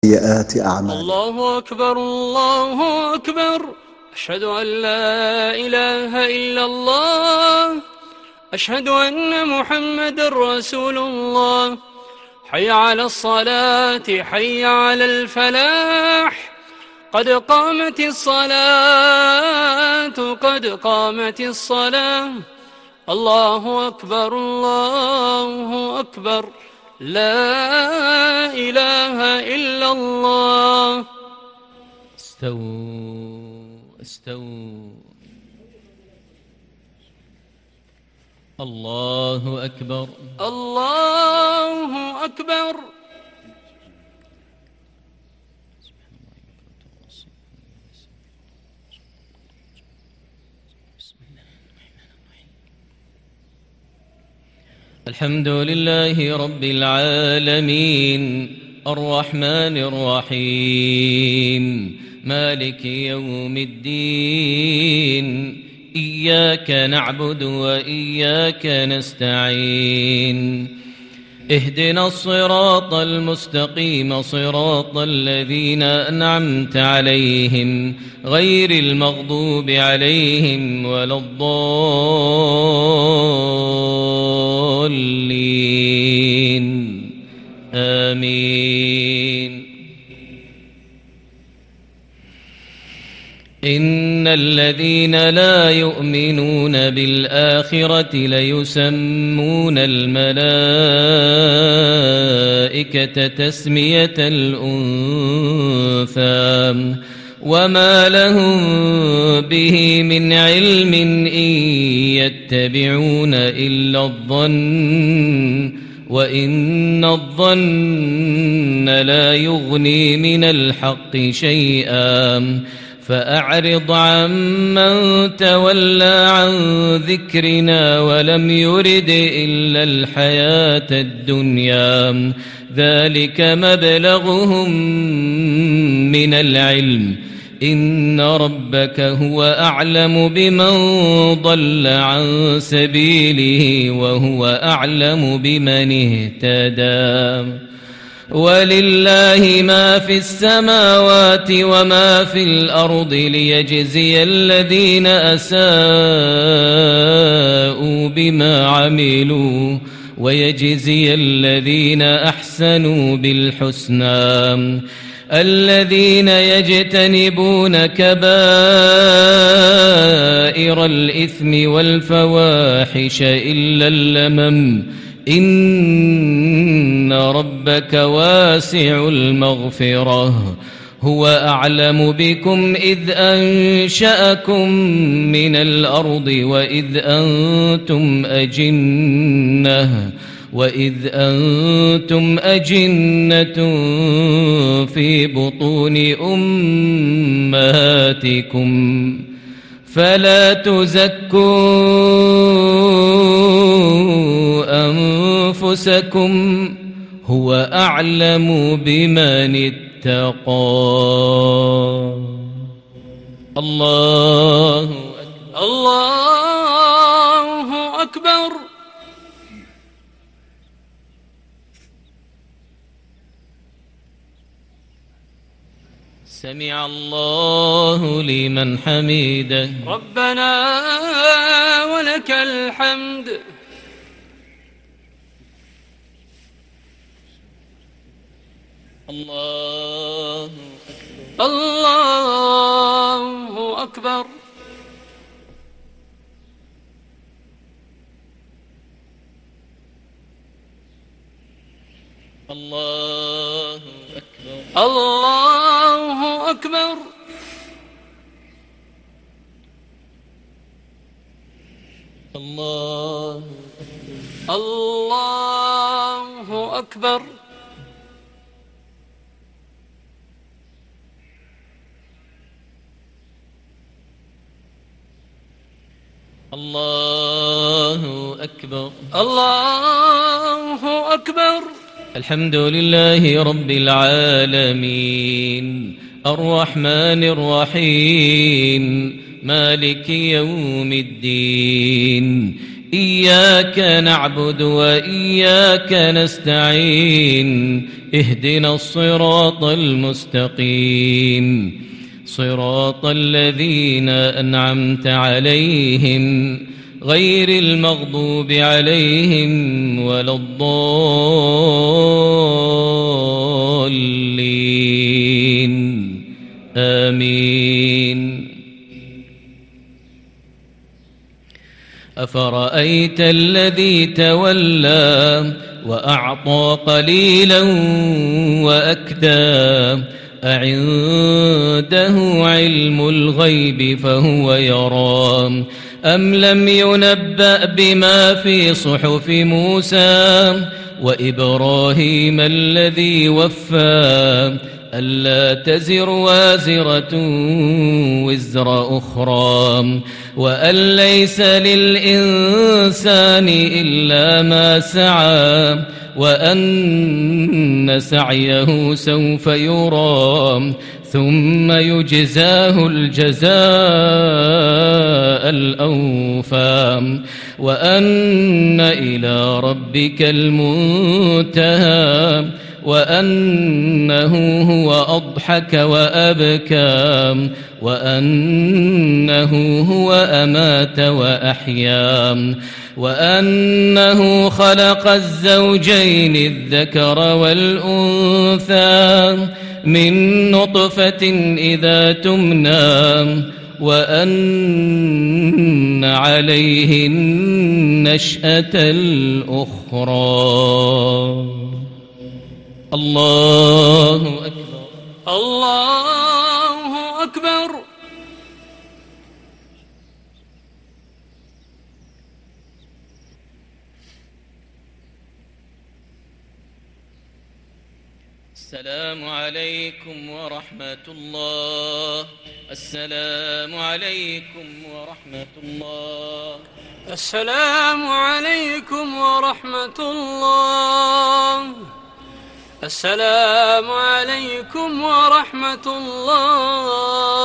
سيئات أعمالنا. الله أكبر الله أكبر، أشهد أن لا إله إلا الله، أشهد أن محمد رسول الله. حي على الصلاة، حي على الفلاح، قد قامت الصلاة، قد قامت الصلاة. الله أكبر الله أكبر، لا إله إلا الله. استووا. الله أكبر الله أكبر. الحمد لله رب العالمين، الرحمن الرحيم، مالك يوم الدين، إياك نعبد وإياك نستعين، اهدنا الصراط المستقيم، صراط الذين أنعمت عليهم غير المغضوب عليهم ولا الضالين، آمين. إن الذين لا يؤمنون بالآخرة ليسمون الملائكة تسمية الأنثى، وما لهم به من علم، إن يتبعون إلا الظن، وإن الظن لا يغني من الحق شيئا. فأعرض عمن تولى عن ذكرنا ولم يرد إلا الحياة الدنيا، ذلك مبلغهم من العلم، إن ربك هو أعلم بمن ضل عن سبيله وهو أعلم بمن اهتدى. ولله ما في السماوات وما في الأرض ليجزي الذين أساءوا بما عملوا ويجزي الذين أحسنوا بالحسنى. الذين يجتنبون كبائر الإثم والفواحش إلا اللمم، إن ربك واسع المغفرة، هو أعلم بكم إذ أنشأكم من الأرض وإذ أنتم أجنة في بطون أمهاتكم، فلا تزكوا أنفسكم، هو أعلم بمن اتقى. الله أكبر. سمع الله لمن حمده، ربنا ولك الحمد. الله أكبر. الله أكبر. الله أكبر. الله أكبر. الله أكبر. الله أكبر. الحمد لله رب العالمين، الرحمن الرحيم، مالك يوم الدين، إياك نعبد وإياك نستعين اهدنا الصراط المستقيم صراط الذين أنعمت عليهم غير المغضوب عليهم ولا الضالين آمين. أفرأيت الذي تولى وأعطى قليلا وأكدى أعنده علم الغيب فهو يرى أم لم ينبأ بما في صحف موسى وإبراهيم الذي وفى ألا تزر وازرة وزر أخرى وأن ليس للإنسان إلا ما سعى وأن سعيه سوف يرى ثم يجزاه الجزاء الأوفى وأن إلى ربك المنتهى وأنه هو أضحك وأبكى وأنه هو أمات وأحيا وأنه خلق الزوجين الذكر والأنثى من نطفة إذا تمنى وأن عليه النشأة الأخرى. الله أكبر الله أكبر. السلام عليكم ورحمة الله. السلام عليكم ورحمة الله. السلام عليكم ورحمة الله. السلام عليكم ورحمة الله.